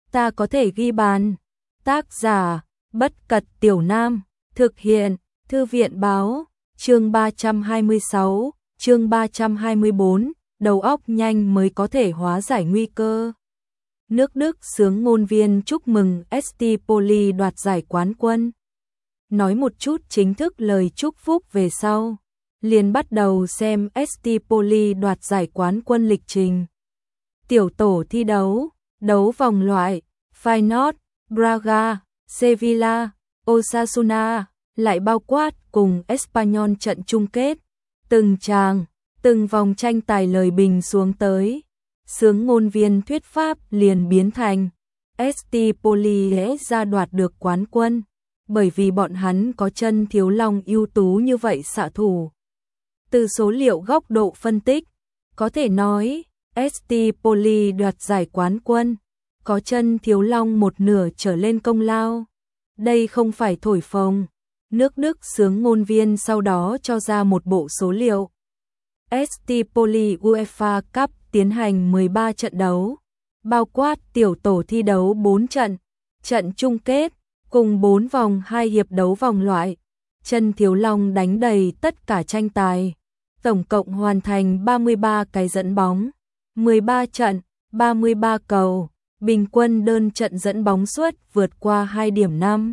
ta có thể ghi bàn. Tác giả, Bất Cật Tiểu Nam, thực hiện, Thư viện báo, chương 326, chương 324, đầu óc nhanh mới có thể hóa giải nguy cơ. Nước Đức xướng ngôn viên chúc mừng ST Poli đoạt giải quán quân. Nói một chút chính thức lời chúc phúc về sau, liền bắt đầu xem ST Poli đoạt giải quán quân lịch trình. Tiểu tổ thi đấu, đấu vòng loại, Feyenoord, Braga, Sevilla, Osasuna, lại bao quát cùng Espanyol trận chung kết. Từng tràng, từng vòng tranh tài lời bình xuống tới. Xướng ngôn viên thuyết pháp liền biến thành ST Poli ra đoạt được quán quân, bởi vì bọn hắn có chân thiếu long ưu tú như vậy xạ thủ. Từ số liệu góc độ phân tích, có thể nói ST Poli đoạt giải quán quân, có chân thiếu long một nửa trở lên công lao. Đây không phải thổi phồng. Nước Đức xướng ngôn viên sau đó cho ra một bộ số liệu. ST Poli UEFA Cup tiến hành 13 trận đấu, bao quát tiểu tổ thi đấu 4 trận, trận chung kết, cùng 4 vòng 2 hiệp đấu vòng loại. Chân thiếu long đánh đầy tất cả tranh tài, tổng cộng hoàn thành 33 cái dẫn bóng, 13 trận, 33 cầu, bình quân đơn trận dẫn bóng suất vượt qua 2,5.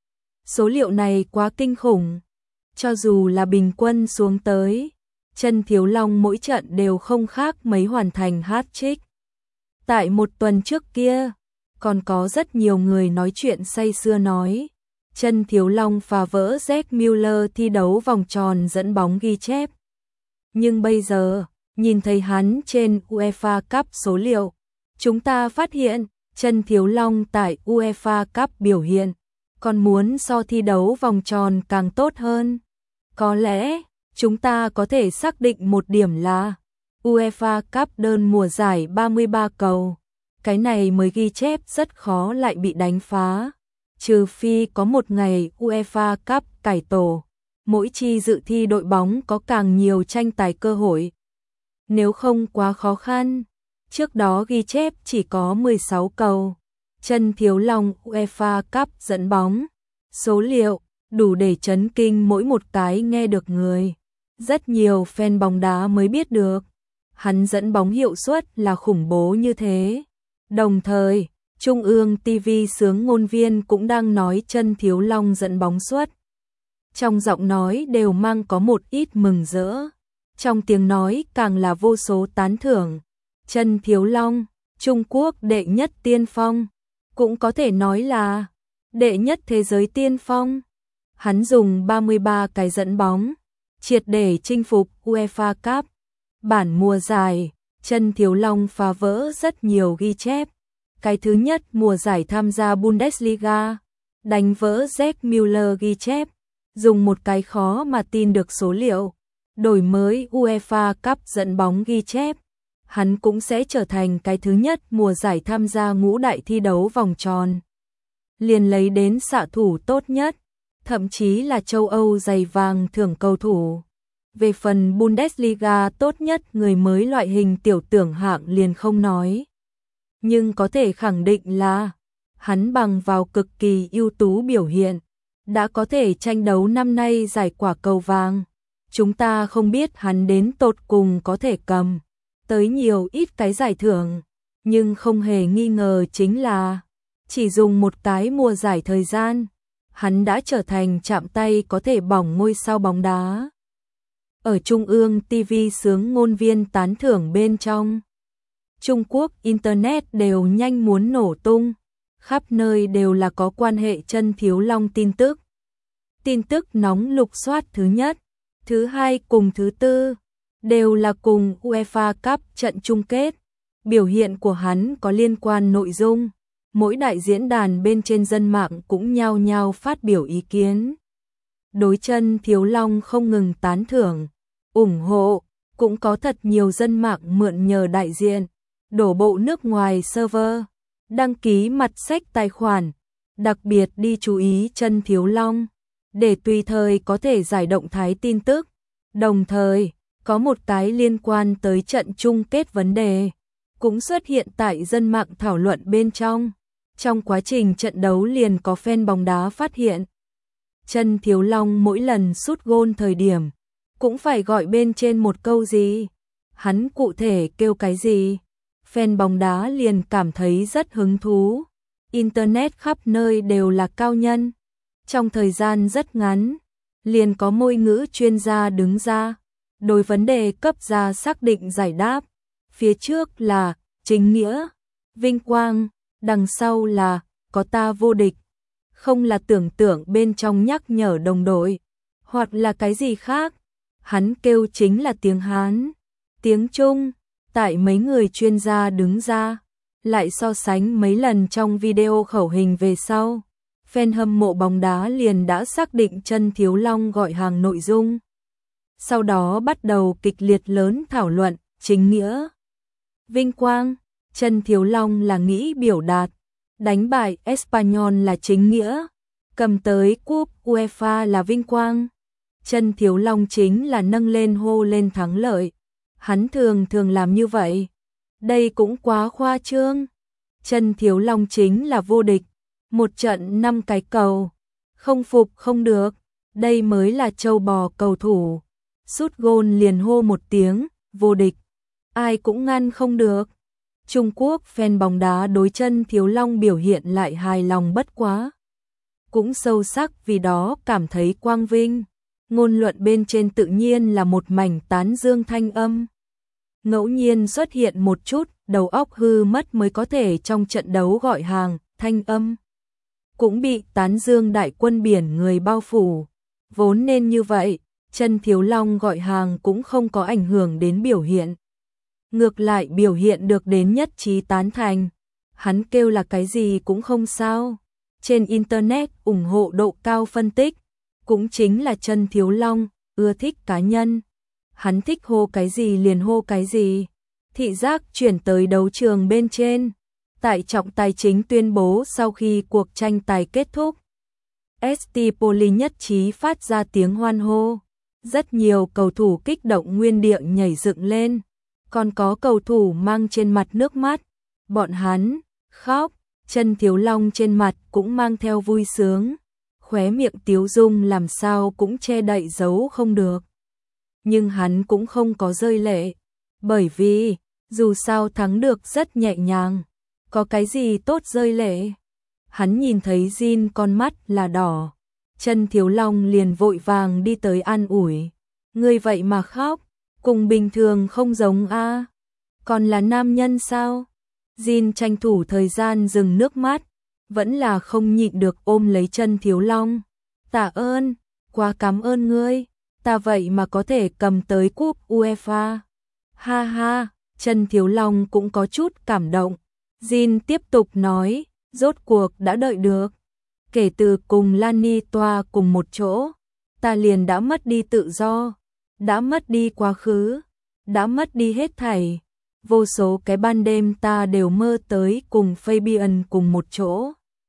Số liệu này quá kinh khủng, cho dù là bình quân xuống tới, chân thiếu long mỗi trận đều không khác mấy hoàn thành hat-trick. Tại một tuần trước kia, còn có rất nhiều người nói chuyện say sưa nói, chân thiếu long phá vỡ Jack Müller thi đấu vòng tròn dẫn bóng ghi chép. Nhưng bây giờ, nhìn thấy hắn trên UEFA Cup số liệu, chúng ta phát hiện, chân thiếu long tại UEFA Cup biểu hiện, còn muốn so thi đấu vòng tròn càng tốt hơn. Có lẽ, chúng ta có thể xác định một điểm là UEFA Cup đơn mùa giải 33 cầu. Cái này mới ghi chép rất khó lại bị đánh phá. Trừ phi có một ngày UEFA Cup cải tổ, mỗi chi dự thi đội bóng có càng nhiều tranh tài cơ hội. Nếu không quá khó khăn, trước đó ghi chép chỉ có 16 cầu. Chân thiếu long UEFA Cup dẫn bóng. Số liệu, đủ để chấn kinh mỗi một cái nghe được người. Rất nhiều fan bóng đá mới biết được, hắn dẫn bóng hiệu suất là khủng bố như thế. Đồng thời, Trung ương TV xướng ngôn viên cũng đang nói chân thiếu long dẫn bóng suất. Trong giọng nói đều mang có một ít mừng rỡ, trong tiếng nói càng là vô số tán thưởng. Chân thiếu long, Trung Quốc đệ nhất tiên phong, cũng có thể nói là đệ nhất thế giới tiên phong. Hắn dùng 33 cái dẫn bóng, triệt để chinh phục UEFA Cup. Bản mùa giải, chân thiếu long phá vỡ rất nhiều ghi chép. Cái thứ nhất mùa giải tham gia Bundesliga, đánh vỡ Jack Müller ghi chép, dùng một cái khó mà tin được số liệu, đổi mới UEFA Cup dẫn bóng ghi chép. Hắn cũng sẽ trở thành cái thứ nhất mùa giải tham gia ngũ đại thi đấu vòng tròn, liền lấy đến xạ thủ tốt nhất, thậm chí là châu Âu giày vàng thưởng cầu thủ. Về phần Bundesliga tốt nhất người mới loại hình tiểu tưởng hạng liền không nói. Nhưng có thể khẳng định là, hắn bằng vào cực kỳ ưu tú biểu hiện, đã có thể tranh đấu năm nay giải quả cầu vàng. Chúng ta không biết hắn đến tột cùng có thể cầm tới nhiều ít cái giải thưởng, nhưng không hề nghi ngờ chính là, chỉ dùng một cái mùa giải thời gian, hắn đã trở thành chạm tay có thể bỏng ngôi sao bóng đá. Ở Trung ương TV xướng ngôn viên tán thưởng bên trong, Trung Quốc Internet đều nhanh muốn nổ tung, khắp nơi đều là có quan hệ chân thiếu long tin tức. Tin tức nóng lục soát thứ nhất, thứ hai cùng thứ tư, đều là cùng UEFA Cup trận chung kết. Biểu hiện của hắn có liên quan nội dung, mỗi đại diễn đàn bên trên dân mạng cũng nhao nhao phát biểu ý kiến. Đối chân thiếu long không ngừng tán thưởng, ủng hộ, cũng có thật nhiều dân mạng mượn nhờ đại diện, đổ bộ nước ngoài server, đăng ký mặt sách tài khoản, đặc biệt đi chú ý chân thiếu long, để tùy thời có thể giải động thái tin tức. Đồng thời, có một cái liên quan tới trận chung kết vấn đề, cũng xuất hiện tại dân mạng thảo luận bên trong. Trong quá trình trận đấu liền có fan bóng đá phát hiện. Chân Thiếu Long mỗi lần sút gôn thời điểm, cũng phải gọi bên trên một câu gì. Hắn cụ thể kêu cái gì? Fan bóng đá liền cảm thấy rất hứng thú. Internet khắp nơi đều là cao nhân. Trong thời gian rất ngắn, liền có môi ngữ chuyên gia đứng ra, đối vấn đề cấp ra xác định giải đáp. Phía trước là chính nghĩa, vinh quang, đằng sau là có ta vô địch. Không là tưởng tượng bên trong nhắc nhở đồng đội, hoặc là cái gì khác. Hắn kêu chính là tiếng Hán, tiếng Trung. Tại mấy người chuyên gia đứng ra, lại so sánh mấy lần trong video khẩu hình về sau. Fan hâm mộ bóng đá liền đã xác định Chân Thiếu Long gọi hàng nội dung. Sau đó bắt đầu kịch liệt lớn thảo luận, chính nghĩa, vinh quang, Chân Thiếu Long là nghĩ biểu đạt, đánh bại Espanyol là chính nghĩa, cầm tới cúp UEFA là vinh quang. Chân Thiếu Long chính là nâng lên hô lên thắng lợi. Hắn thường làm như vậy. Đây cũng quá khoa trương. Chân Thiếu Long chính là vô địch. Một trận 5 cái cầu. Không phục không được. Đây mới là trâu bò cầu thủ. Sút gôn liền hô một tiếng, vô địch. Ai cũng ngăn không được. Trung Quốc fan bóng đá đối Chân Thiếu Long biểu hiện lại hài lòng bất quá. Cũng sâu sắc vì đó cảm thấy quang vinh. Ngôn luận bên trên tự nhiên là một mảnh tán dương thanh âm. Ngẫu nhiên xuất hiện một chút đầu óc hư mất mới có thể trong trận đấu gọi hàng, thanh âm cũng bị tán dương đại quân biển người bao phủ. Vốn nên như vậy, Chân Thiếu Long gọi hàng cũng không có ảnh hưởng đến biểu hiện. Ngược lại biểu hiện được đến nhất trí tán thành. Hắn kêu là cái gì cũng không sao. Trên Internet ủng hộ độ cao phân tích, cũng chính là Chân Thiếu Long, ưa thích cá nhân. Hắn thích hô cái gì liền hô cái gì. Thị giác chuyển tới đấu trường bên trên. Tại trọng tài chính tuyên bố sau khi cuộc tranh tài kết thúc. ST Poli nhất trí phát ra tiếng hoan hô. Rất nhiều cầu thủ kích động nguyên địa nhảy dựng lên. Còn có cầu thủ mang trên mặt nước mắt. Bọn hắn khóc. Chân Thiếu Long trên mặt cũng mang theo vui sướng. Khóe miệng tiếu dung làm sao cũng che đậy giấu không được. Nhưng hắn cũng không có rơi lệ. Bởi vì, dù sao thắng được rất nhẹ nhàng. Có cái gì tốt rơi lệ. Hắn nhìn thấy Jin con mắt là đỏ. Chân Thiếu Long liền vội vàng đi tới an ủi. Ngươi vậy mà khóc, cùng bình thường không giống a. Còn là nam nhân sao? Jin tranh thủ thời gian dừng nước mắt. Vẫn là không nhịn được ôm lấy Chân Thiếu Long. Tạ ơn, quá cảm ơn ngươi. Ta vậy mà có thể cầm tới cúp UEFA. Ha ha, Chân Thiếu Long cũng có chút cảm động. Jin tiếp tục nói, rốt cuộc đã đợi được. Kể từ cùng Lani Toa cùng một chỗ, ta liền đã mất đi tự do, đã mất đi quá khứ, đã mất đi hết thảy. Vô số cái ban đêm ta đều mơ tới cùng Fabian cùng một chỗ.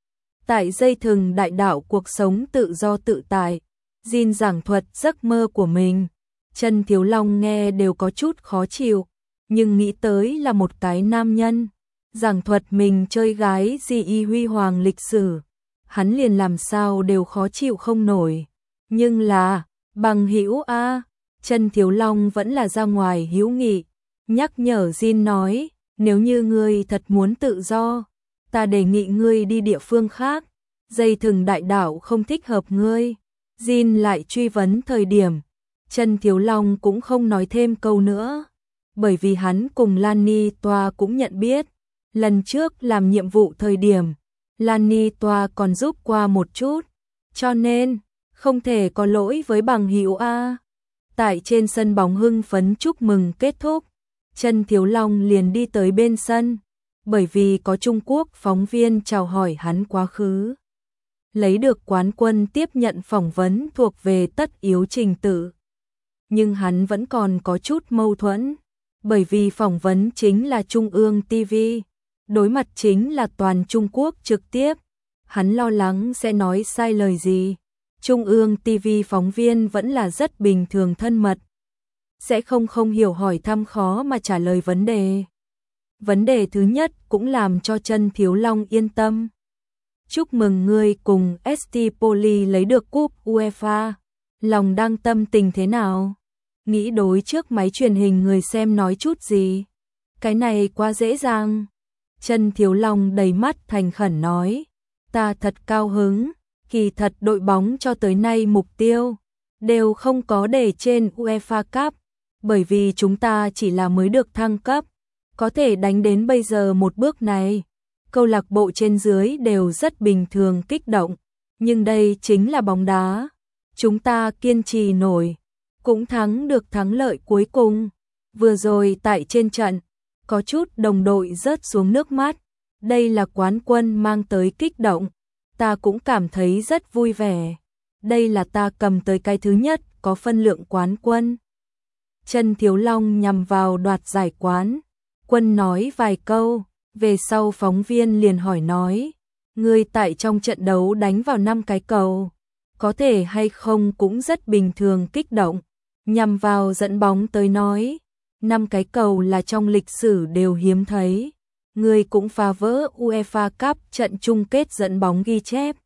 Tại dây thừng đại đạo cuộc sống tự do tự tại, Jin giảng thuật giấc mơ của mình. Chân Thiếu Long nghe đều có chút khó chịu, nhưng nghĩ tới là một cái nam nhân. Giảng thuật mình chơi gái gì huy hoàng lịch sử. Hắn liền làm sao đều khó chịu không nổi. Nhưng là, bằng hữu a, Chân Thiếu Long vẫn là ra ngoài hữu nghị. Nhắc nhở Jin nói, nếu như ngươi thật muốn tự do, ta đề nghị ngươi đi địa phương khác. Dây thừng đại đạo không thích hợp ngươi. Jin lại truy vấn thời điểm. Chân Thiếu Long cũng không nói thêm câu nữa. Bởi vì hắn cùng Lani Toa cũng nhận biết. Lần trước làm nhiệm vụ thời điểm, Lani Toa còn giúp qua một chút. Cho nên, không thể có lỗi với bằng hữu a. Tại trên sân bóng hưng phấn chúc mừng kết thúc. Chân Thiếu Long liền đi tới bên sân. Bởi vì có Trung Quốc phóng viên chào hỏi hắn quá khứ. Lấy được quán quân tiếp nhận phỏng vấn thuộc về tất yếu trình tự. Nhưng hắn vẫn còn có chút mâu thuẫn. Bởi vì phỏng vấn chính là Trung ương TV. Đối mặt chính là toàn Trung Quốc trực tiếp. Hắn lo lắng sẽ nói sai lời gì. Trung ương TV phóng viên vẫn là rất bình thường thân mật. Sẽ không hiểu hỏi thăm khó mà trả lời vấn đề. Vấn đề thứ nhất cũng làm cho Chân Thiếu Long yên tâm. chúc mừng ngươi cùng ST Poli lấy được cúp UEFA. Lòng đang tâm tình thế nào? Nghĩ đối trước máy truyền hình người xem nói chút gì? Cái này quá dễ dàng. Trần Thiếu Long đầy mắt thành khẩn nói, ta thật cao hứng, kỳ thật đội bóng cho tới nay mục tiêu đều không có để trên UEFA Cup, bởi vì chúng ta chỉ là mới được thăng cấp, có thể đánh đến bây giờ một bước này. Câu lạc bộ trên dưới đều rất bình thường kích động, nhưng đây chính là bóng đá. Chúng ta kiên trì nổi, cũng thắng được thắng lợi cuối cùng. Vừa rồi tại trên trận, có chút đồng đội rớt xuống nước mắt. Đây là quán quân mang tới kích động. Ta cũng cảm thấy rất vui vẻ. Đây là ta cầm tới cái thứ nhất có phân lượng quán quân. Trần Thiếu Long nhằm vào đoạt giải quán quân nói vài câu. Về sau phóng viên liền hỏi nói, ngươi tại trong trận đấu đánh vào 5 cái cầu, có thể hay không cũng rất bình thường kích động. Nhằm vào dẫn bóng tới nói, 5 cái cầu là trong lịch sử đều hiếm thấy. Ngươi cũng phá vỡ UEFA Cup trận chung kết dẫn bóng ghi chép.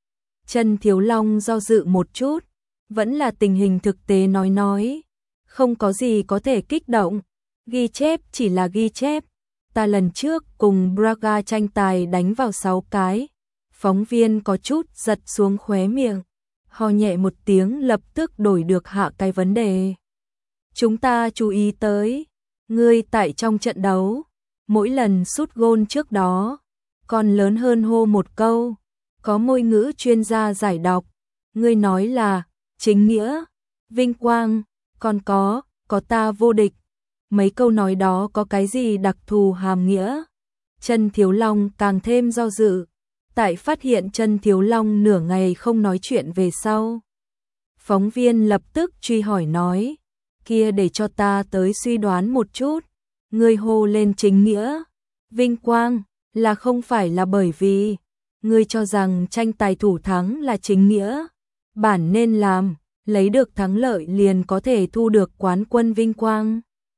Trần Thiếu Long do dự một chút, vẫn là tình hình thực tế nói, không có gì có thể kích động, ghi chép chỉ là ghi chép. Ta lần trước cùng Braga tranh tài đánh vào 6 cái. Phóng viên có chút giật xuống khóe miệng, ho nhẹ một tiếng lập tức đổi được hạ cái vấn đề. Chúng ta chú ý tới, ngươi tại trong trận đấu, mỗi lần sút gôn trước đó, còn lớn hơn hô một câu, có môi ngữ chuyên gia giải đọc, ngươi nói là chính nghĩa, vinh quang, còn có ta vô địch. Mấy câu nói đó có cái gì đặc thù hàm nghĩa? Trần Thiếu Long càng thêm do dự, tại phát hiện Trần Thiếu Long nửa ngày không nói chuyện về sau. Phóng viên lập tức truy hỏi nói, kia để cho ta tới suy đoán một chút, ngươi hô lên chính nghĩa, vinh quang, là không phải là bởi vì ngươi cho rằng tranh tài thủ thắng là chính nghĩa, bản nên làm, lấy được thắng lợi liền có thể thu được quán quân vinh quang.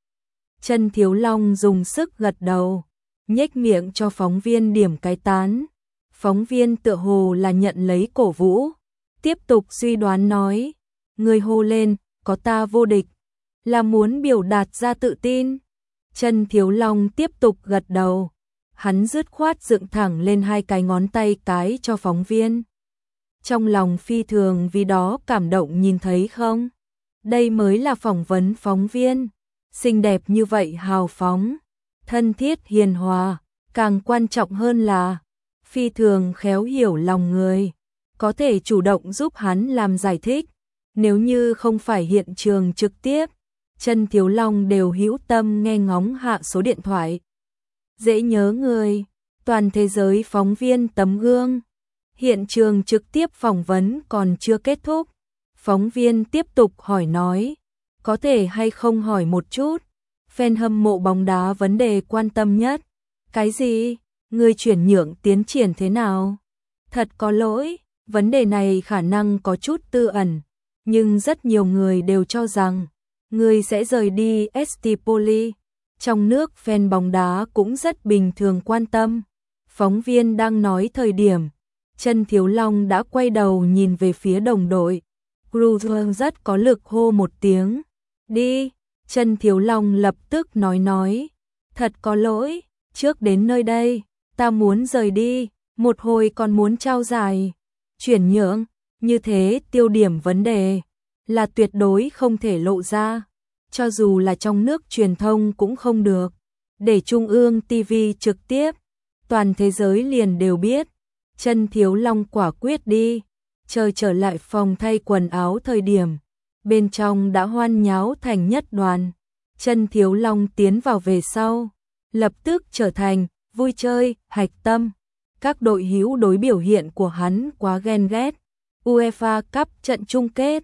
Trần Thiếu Long dùng sức gật đầu, nhếch miệng cho phóng viên điểm cái tán. Phóng viên tựa hồ là nhận lấy cổ vũ, tiếp tục suy đoán nói, người hô lên, có ta vô địch, là muốn biểu đạt ra tự tin. Trần Thiếu Long tiếp tục gật đầu, hắn dứt khoát dựng thẳng lên 2 cái ngón tay cái cho phóng viên. Trong lòng phi thường vì đó cảm động, nhìn thấy không? Đây mới là phỏng vấn phóng viên. Xinh đẹp như vậy, hào phóng, thân thiết hiền hòa, càng quan trọng hơn là phi thường khéo hiểu lòng người, có thể chủ động giúp hắn làm giải thích. Nếu như không phải hiện trường trực tiếp, Trần Thiếu Long đều hữu tâm nghe ngóng hạ số điện thoại. Dễ nhớ người, toàn thế giới phóng viên tấm gương. Hiện trường trực tiếp phỏng vấn còn chưa kết thúc, phóng viên tiếp tục hỏi nói, có thể hay không hỏi một chút, fan hâm mộ bóng đá vấn đề quan tâm nhất. Cái gì? Người chuyển nhượng tiến triển thế nào? Thật có lỗi, vấn đề này khả năng có chút tư ẩn, nhưng rất nhiều người đều cho rằng người sẽ rời đi ST Poli. Trong nước fan bóng đá cũng rất bình thường quan tâm. Phóng viên đang nói thời điểm, Trần Thiếu Long đã quay đầu nhìn về phía đồng đội. Cruz rất có lực hô một tiếng, đi. Trần Thiếu Long lập tức nói, thật có lỗi, trước đến nơi đây, ta muốn rời đi, một hồi còn muốn trao giải, chuyển nhượng, như thế tiêu điểm vấn đề là tuyệt đối không thể lộ ra, cho dù là trong nước truyền thông cũng không được, để Trung ương TV trực tiếp, toàn thế giới liền đều biết. Trần Thiếu Long quả quyết đi, chờ trở lại phòng thay quần áo thời điểm, bên trong đã hoan nháo thành nhất đoàn. Trần Thiếu Long tiến vào về sau, lập tức trở thành vui chơi, hạch tâm. Các đội hữu đối biểu hiện của hắn quá ghen ghét. UEFA Cup trận chung kết,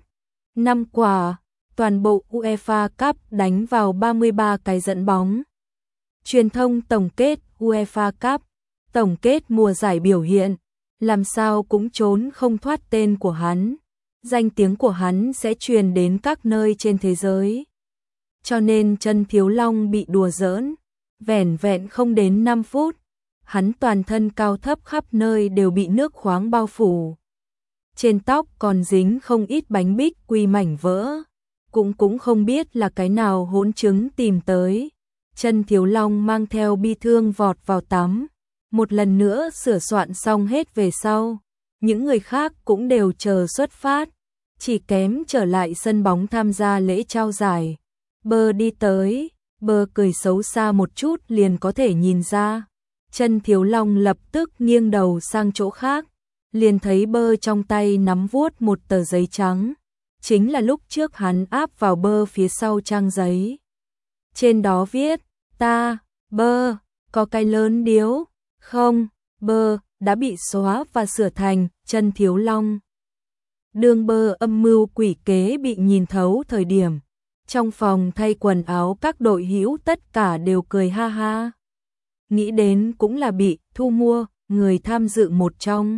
5 quả, toàn bộ UEFA Cup đánh vào 33 cái dẫn bóng. Truyền thông tổng kết UEFA Cup, tổng kết mùa giải biểu hiện, làm sao cũng trốn không thoát tên của hắn. Danh tiếng của hắn sẽ truyền đến các nơi trên thế giới. Cho nên Trần Thiếu Long bị đùa giỡn, vẻn vẹn không đến 5 phút, hắn toàn thân cao thấp khắp nơi đều bị nước khoáng bao phủ. Trên tóc còn dính không ít bánh bích quy mảnh vỡ, cũng không biết là cái nào hỗn chứng tìm tới. Chân Thiếu Long mang theo bi thương vọt vào tắm, một lần nữa sửa soạn xong hết về sau, những người khác cũng đều chờ xuất phát, chỉ kém trở lại sân bóng tham gia lễ trao giải. Bơ đi tới, Bơ cười xấu xa một chút liền có thể nhìn ra. Chân Thiếu Long lập tức nghiêng đầu sang chỗ khác, liền thấy Bơ trong tay nắm vuốt một tờ giấy trắng, chính là lúc trước hắn áp vào Bơ phía sau trang giấy. Trên đó viết, ta, Bơ, có cái lớn điếu, không, Bơ, đã bị xóa và sửa thành Chân Thiếu Long. Đường Bơ âm mưu quỷ kế bị nhìn thấu thời điểm, trong phòng thay quần áo các đội hữu tất cả đều cười ha ha. Nghĩ đến cũng là bị thu mua, người tham dự một trong.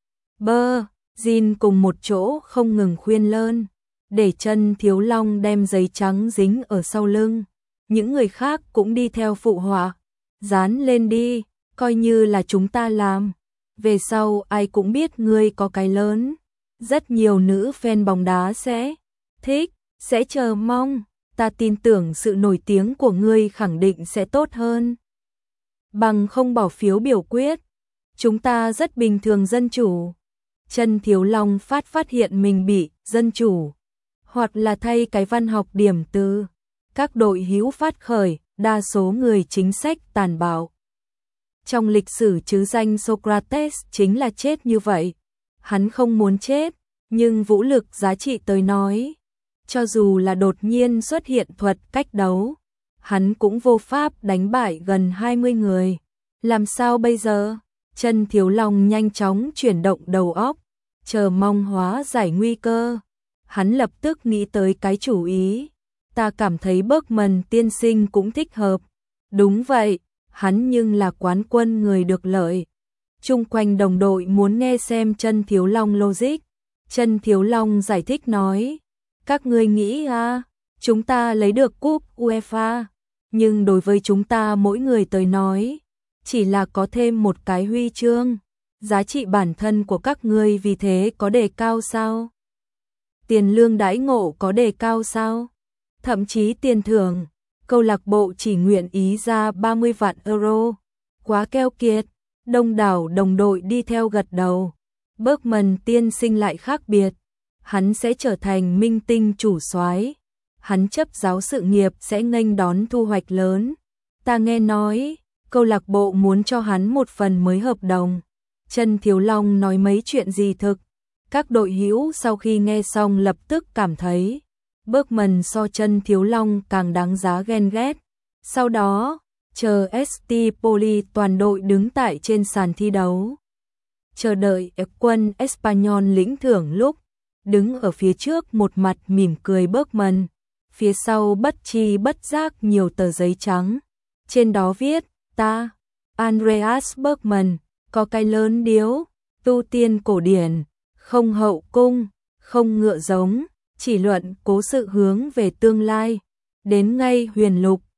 Bơ, Jin cùng một chỗ không ngừng khuyên lơn, để Chân Thiếu Long đem giấy trắng dính ở sau lưng. Những người khác cũng đi theo phụ họa, dán lên đi, coi như là chúng ta làm. Về sau ai cũng biết ngươi có cái lớn. Rất nhiều nữ fan bóng đá sẽ thích, sẽ chờ mong. Ta tin tưởng sự nổi tiếng của ngươi khẳng định sẽ tốt hơn. Bằng không bỏ phiếu biểu quyết. Chúng ta rất bình thường dân chủ. Chân Thiếu Long phát hiện mình bị dân chủ, hoặc là thay cái văn học điểm từ. Các đội hữu phát khởi, đa số người chính sách tàn bạo. Trong lịch sử chứ danh Socrates chính là chết như vậy. Hắn không muốn chết, nhưng vũ lực giá trị tới nói. Cho dù là đột nhiên xuất hiện thuật cách đấu, hắn cũng vô pháp đánh bại gần 20 người. Làm sao bây giờ? Chân Thiếu Long nhanh chóng chuyển động đầu óc, chờ mong hóa giải nguy cơ. Hắn lập tức nghĩ tới cái chủ ý. Ta cảm thấy Bergman tiên sinh cũng thích hợp. Đúng vậy, hắn nhưng là quán quân người được lợi. Chung quanh đồng đội muốn nghe xem Chân Thiếu Long logic. Chân Thiếu Long giải thích nói, các ngươi nghĩ chúng ta lấy được cúp UEFA, nhưng đối với chúng ta mỗi người tới nói, chỉ là có thêm một cái huy chương. Giá trị bản thân của các ngươi vì thế có đề cao sao? Tiền lương đãi ngộ có đề cao sao? Thậm chí tiền thưởng, câu lạc bộ chỉ nguyện ý ra 30 vạn euro. Quá keo kiệt, đông đảo đồng đội đi theo gật đầu. Bergman tiên sinh lại khác biệt, hắn sẽ trở thành minh tinh chủ soái. Hắn chấp giáo sự nghiệp sẽ nghênh đón thu hoạch lớn. Ta nghe nói, câu lạc bộ muốn cho hắn một phần mới hợp đồng. Chân Thiếu Long nói mấy chuyện gì thực? Các đội hữu sau khi nghe xong lập tức cảm thấy Bergman so Chân Thiếu Long càng đáng giá ghen ghét. Sau đó, chờ ST Poli toàn đội đứng tại trên sàn thi đấu, chờ đợi quân Espanyol lĩnh thưởng lúc, đứng ở phía trước một mặt mỉm cười Bergman, phía sau bất chi bất giác nhiều tờ giấy trắng. Trên đó viết, ta, Andreas Bergman, có cái lớn điếu, tu tiên cổ điển, không hậu cung, không ngựa giống, chỉ luận cố sự hướng về tương lai, đến ngay huyền lục,